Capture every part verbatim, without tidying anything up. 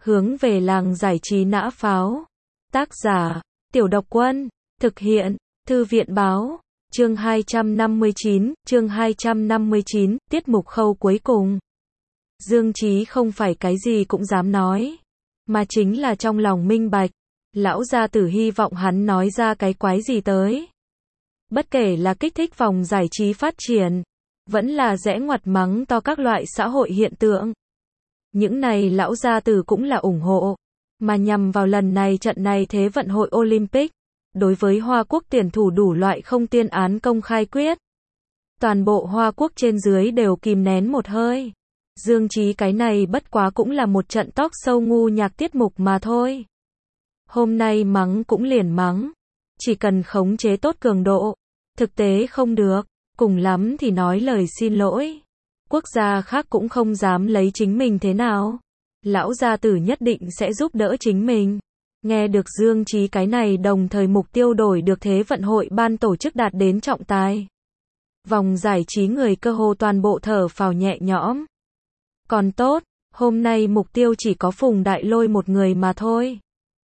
Hướng về làng giải trí nã pháo. Tác giả, Tiểu Độc Quân. Thực hiện, Thư viện Báo. Chương hai trăm năm mươi chín, chương hai trăm năm mươi chín, tiết mục khâu cuối cùng. Dương Chí không phải cái gì cũng dám nói, mà chính là trong lòng minh bạch. Lão gia tử hy vọng hắn nói ra cái quái gì tới. Bất kể là kích thích vòng giải trí phát triển, vẫn là rẽ ngoặt mắng to các loại xã hội hiện tượng. Những này lão gia tử cũng là ủng hộ, mà nhằm vào lần này trận này Thế vận hội Olympic, đối với Hoa Quốc tuyển thủ đủ loại không tiên án công khai quyết. Toàn bộ Hoa Quốc trên dưới đều kìm nén một hơi. Dương Chí cái này bất quá cũng là một trận talk show ngu nhạc tiết mục mà thôi. Hôm nay mắng cũng liền mắng, chỉ cần khống chế tốt cường độ, thực tế không được, cùng lắm thì nói lời xin lỗi. Quốc gia khác cũng không dám lấy chính mình thế nào. Lão gia tử nhất định sẽ giúp đỡ chính mình. Nghe được Dương Chí cái này đồng thời mục tiêu đổi được Thế vận hội ban tổ chức đạt đến trọng tài. Vòng giải trí người cơ hồ toàn bộ thở phào nhẹ nhõm. Còn tốt, hôm nay mục tiêu chỉ có Phùng Đại Lôi một người mà thôi.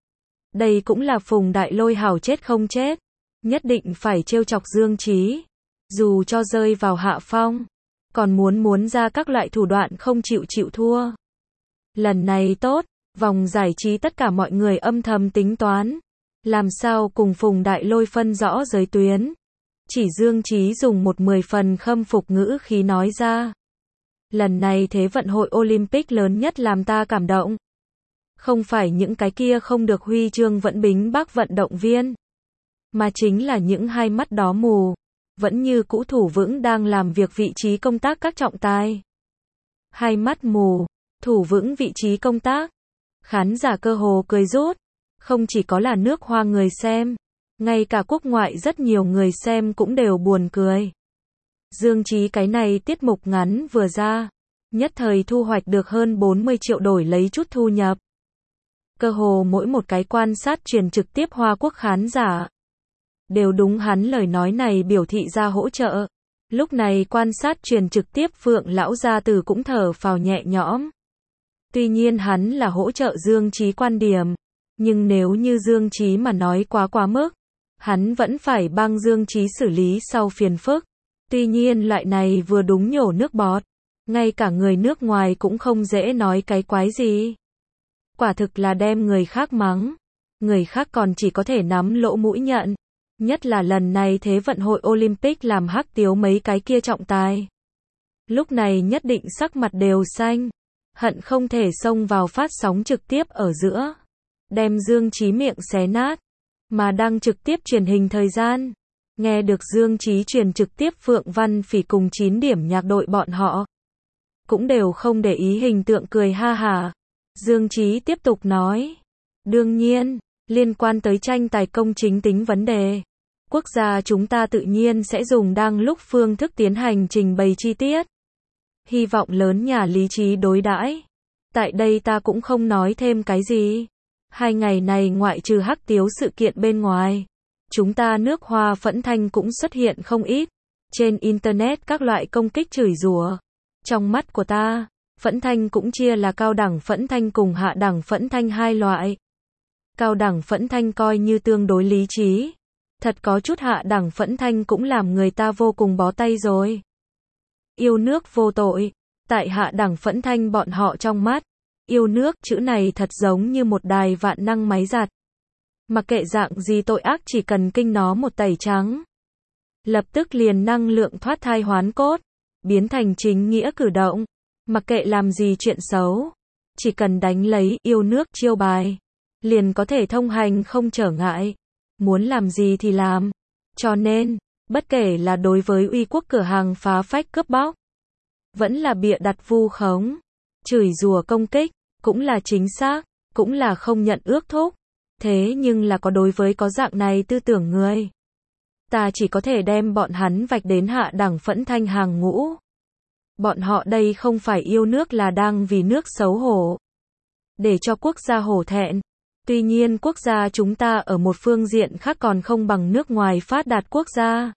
Đây cũng là Phùng Đại Lôi hảo chết không chết. Nhất định phải trêu chọc Dương Chí. Dù cho rơi vào hạ phong, còn muốn muốn ra các loại thủ đoạn không chịu chịu thua. Lần này tốt, vòng giải trí tất cả mọi người âm thầm tính toán. Làm sao cùng Phùng Đại Lôi phân rõ giới tuyến. Chỉ Dương Chí dùng một mười phần khâm phục ngữ khí nói ra. Lần này Thế vận hội Olympic lớn nhất làm ta cảm động. Không phải những cái kia không được huy chương vẫn bính bác vận động viên, mà chính là những hai mắt đó mù, vẫn như cũ thủ vững đang làm việc vị trí công tác các trọng tài. Hai mắt mù, thủ vững vị trí công tác. Khán giả cơ hồ cười rút. Không chỉ có là nước Hoa người xem, ngay cả quốc ngoại rất nhiều người xem cũng đều buồn cười. Dương Chí cái này tiết mục ngắn vừa ra, nhất thời thu hoạch được hơn bốn mươi triệu đổi lấy chút thu nhập. Cơ hồ mỗi một cái quan sát truyền trực tiếp Hoa Quốc khán giả đều đúng hắn lời nói này biểu thị ra hỗ trợ. Lúc này quan sát truyền trực tiếp Phượng lão gia tử cũng thở phào nhẹ nhõm. Tuy nhiên hắn là hỗ trợ Dương Chí quan điểm, nhưng nếu như Dương Chí mà nói quá quá mức, hắn vẫn phải băng Dương Chí xử lý sau phiền phức. Tuy nhiên loại này vừa đúng nhổ nước bọt, ngay cả người nước ngoài cũng không dễ nói cái quái gì. Quả thực là đem người khác mắng, người khác còn chỉ có thể nắm lỗ mũi nhận. Nhất là lần này Thế vận hội Olympic làm hắc tiếu mấy cái kia trọng tài. Lúc này nhất định sắc mặt đều xanh, hận không thể xông vào phát sóng trực tiếp ở giữa, đem Dương Chí miệng xé nát, mà đang trực tiếp truyền hình thời gian. Nghe được Dương Chí truyền trực tiếp Phượng Văn Phỉ cùng chín điểm nhạc đội bọn họ, cũng đều không để ý hình tượng cười ha hả. Dương Chí tiếp tục nói, đương nhiên, liên quan tới tranh tài công chính tính vấn đề, quốc gia chúng ta tự nhiên sẽ dùng đang lúc phương thức tiến hành trình bày chi tiết. Hy vọng lớn nhà lý trí đối đãi. Tại đây ta cũng không nói thêm cái gì. Hai ngày này ngoại trừ hắc tiếu sự kiện bên ngoài, chúng ta nước Hoa phẫn thanh cũng xuất hiện không ít. Trên Internet các loại công kích chửi rủa. Trong mắt của ta, phẫn thanh cũng chia là cao đẳng phẫn thanh cùng hạ đẳng phẫn thanh hai loại. Cao đẳng phẫn thanh coi như tương đối lý trí. Thật có chút hạ đẳng phẫn thanh cũng làm người ta vô cùng bó tay rồi. Yêu nước vô tội. Tại hạ đẳng phẫn thanh bọn họ trong mắt, yêu nước chữ này thật giống như một đài vạn năng máy giặt. Mặc kệ dạng gì tội ác chỉ cần kinh nó một tẩy trắng, lập tức liền năng lượng thoát thai hoán cốt, biến thành chính nghĩa cử động. Mặc kệ làm gì chuyện xấu, chỉ cần đánh lấy yêu nước chiêu bài, liền có thể thông hành không trở ngại. Muốn làm gì thì làm. Cho nên, bất kể là đối với uy quốc cửa hàng phá phách cướp bóc, vẫn là bịa đặt vu khống, chửi rủa công kích, cũng là chính xác, cũng là không nhận ước thúc. Thế nhưng là có đối với có dạng này tư tưởng người, ta chỉ có thể đem bọn hắn vạch đến hạ đẳng phẫn thanh hàng ngũ. Bọn họ đây không phải yêu nước là đang vì nước xấu hổ, để cho quốc gia hổ thẹn. Tuy nhiên quốc gia chúng ta ở một phương diện khác còn không bằng nước ngoài phát đạt quốc gia.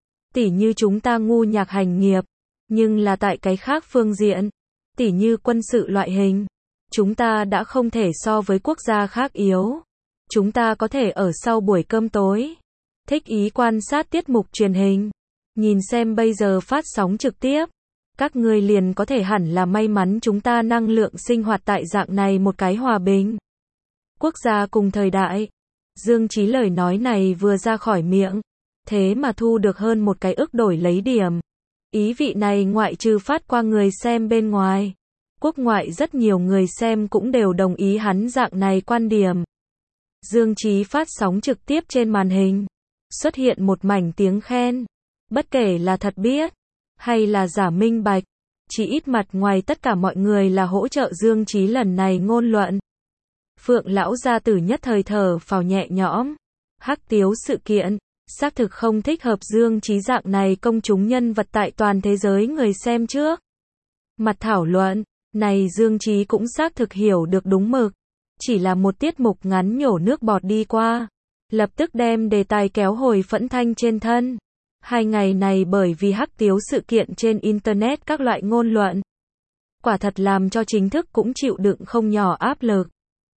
Tỉ như chúng ta ngu nhạc hành nghiệp, nhưng là tại cái khác phương diện, tỉ như quân sự loại hình, Chúng ta đã không thể so với quốc gia khác yếu. Chúng ta có thể ở sau buổi cơm tối. Thích ý quan sát tiết mục truyền hình. Nhìn xem bây giờ phát sóng trực tiếp. Các ngươi liền có thể hẳn là may mắn chúng ta năng lượng sinh hoạt tại dạng này một cái hòa bình. Quốc gia cùng thời đại. Dương Chí lời nói này vừa ra khỏi miệng. Thế mà thu được hơn một cái ức đổi lấy điểm. Ý vị này ngoại trừ phát qua người xem bên ngoài. Quốc ngoại rất nhiều người xem cũng đều đồng ý hắn dạng này quan điểm. Dương Chí phát sóng trực tiếp trên màn hình. Xuất hiện một mảnh tiếng khen. Bất kể là thật biết, hay là giả minh bạch. Chỉ ít mặt ngoài tất cả mọi người là hỗ trợ Dương Chí lần này ngôn luận. Phượng lão gia tử nhất thời thở phào nhẹ nhõm. Hắc Tiếu sự kiện, xác thực không thích hợp Dương Chí dạng này công chúng nhân vật tại toàn thế giới người xem trước. Mặt thảo luận, này Dương Chí cũng xác thực hiểu được đúng mực. Chỉ là một tiết mục ngắn nhổ nước bọt đi qua. Lập tức đem đề tài kéo hồi Phẫn Thanh trên thân. Hai ngày này bởi vì Hắc Tiếu sự kiện trên Internet các loại ngôn luận. Quả thật làm cho chính thức cũng chịu đựng không nhỏ áp lực.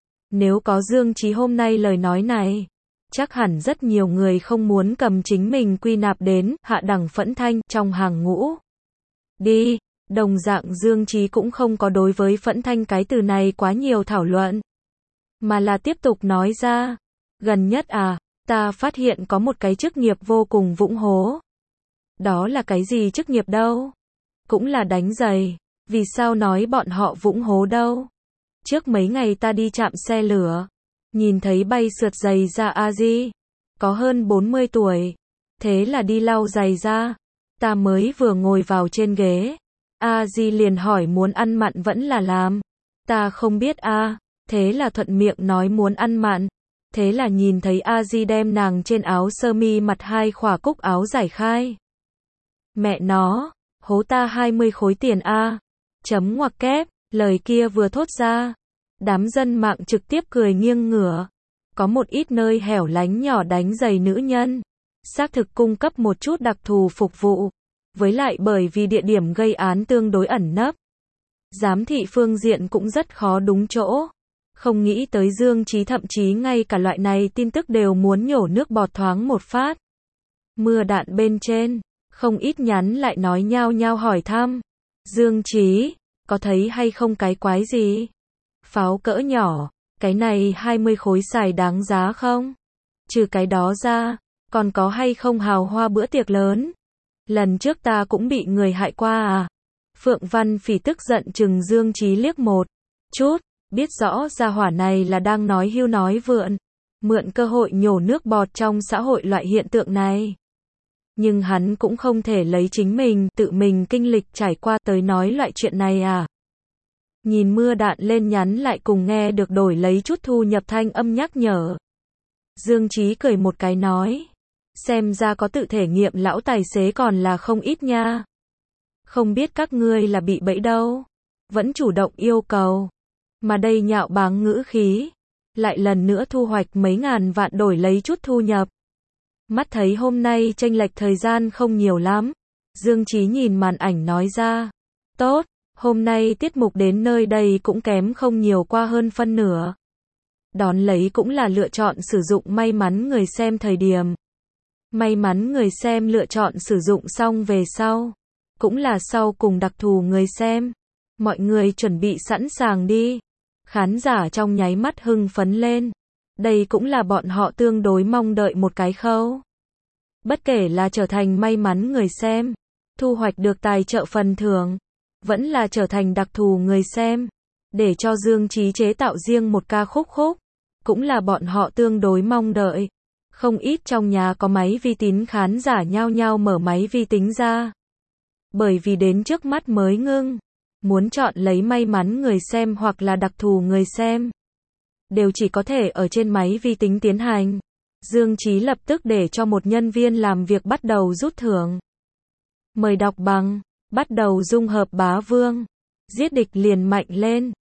Nếu có Dương Chí hôm nay lời nói này, chắc hẳn rất nhiều người không muốn cầm chính mình quy nạp đến hạ đẳng Phẫn Thanh trong hàng ngũ. Đi, đồng dạng Dương Chí cũng không có đối với Phẫn Thanh cái từ này quá nhiều thảo luận. Mà là tiếp tục nói ra, gần nhất à, ta phát hiện có một cái chức nghiệp vô cùng vũng hố. Đó là cái gì chức nghiệp đâu? Cũng là đánh giày. Vì sao nói bọn họ vũng hố đâu? Trước mấy ngày ta đi trạm xe lửa. Nhìn thấy bay sượt giày ra a di. Có hơn bốn mươi tuổi. Thế là đi lau giày ra. Ta mới vừa ngồi vào trên ghế. a di liền hỏi muốn ăn mặn vẫn là làm. Ta không biết a. Thế là thuận miệng nói muốn ăn mặn. Thế là nhìn thấy a di đem nàng trên áo sơ mi mặt hai khỏa cúc áo giải khai. Mẹ nó, hố ta hai mươi khối tiền a. Chấm ngoặc kép, lời kia vừa thốt ra. Đám dân mạng trực tiếp cười nghiêng ngửa. Có một ít nơi hẻo lánh nhỏ đánh giày nữ nhân. Xác thực cung cấp một chút đặc thù phục vụ. Với lại bởi vì địa điểm gây án tương đối ẩn nấp. Giám thị phương diện cũng rất khó đúng chỗ. Không nghĩ tới Dương Chí thậm chí ngay cả loại này tin tức đều muốn nhổ nước bọt thoáng một phát. Mưa đạn bên trên, không ít nhắn lại nói nhao nhao hỏi thăm. Dương Chí, có thấy hay không cái quái gì? Pháo cỡ nhỏ, cái này hai mươi khối xài đáng giá không? Trừ cái đó ra, còn có hay không hào hoa bữa tiệc lớn? Lần trước ta cũng bị người hại qua à? Phượng Văn Phỉ tức giận chừng Dương Chí liếc một chút. Biết rõ gia hỏa này là đang nói hưu nói vượn, mượn cơ hội nhổ nước bọt trong xã hội loại hiện tượng này. Nhưng hắn cũng không thể lấy chính mình, tự mình kinh lịch trải qua tới nói loại chuyện này à. Nhìn mưa đạn lên nhắn lại cùng nghe được đổi lấy chút thu nhập thanh âm nhắc nhở. Dương Chí cười một cái nói. Xem ra có tự thể nghiệm lão tài xế còn là không ít nha. Không biết các ngươi là bị bẫy đâu. Vẫn chủ động yêu cầu. Mà đây nhạo báng ngữ khí. Lại lần nữa thu hoạch mấy ngàn vạn đổi lấy chút thu nhập. Mắt thấy hôm nay chênh lệch thời gian không nhiều lắm. Dương Chí nhìn màn ảnh nói ra. Tốt, hôm nay tiết mục đến nơi đây cũng kém không nhiều qua hơn phân nửa. Đón lấy cũng là lựa chọn sử dụng may mắn người xem thời điểm. May mắn người xem lựa chọn sử dụng xong về sau. Cũng là sau cùng đặc thù người xem. Mọi người chuẩn bị sẵn sàng đi. Khán giả trong nháy mắt hưng phấn lên. Đây cũng là bọn họ tương đối mong đợi một cái khâu. Bất kể là trở thành may mắn người xem, thu hoạch được tài trợ phần thưởng, vẫn là trở thành đặc thù người xem, để cho Dương Chí chế tạo riêng một ca khúc khúc, cũng là bọn họ tương đối mong đợi. Không ít trong nhà có máy vi tính khán giả nhao nhao mở máy vi tính ra. Bởi vì đến trước mắt mới ngưng. Muốn chọn lấy may mắn người xem hoặc là đặc thù người xem, đều chỉ có thể ở trên máy vi tính tiến hành. Dương Chí lập tức để cho một nhân viên làm việc bắt đầu rút thưởng. Mời đọc bằng, bắt đầu dung hợp bá vương, giết địch liền mạnh lên.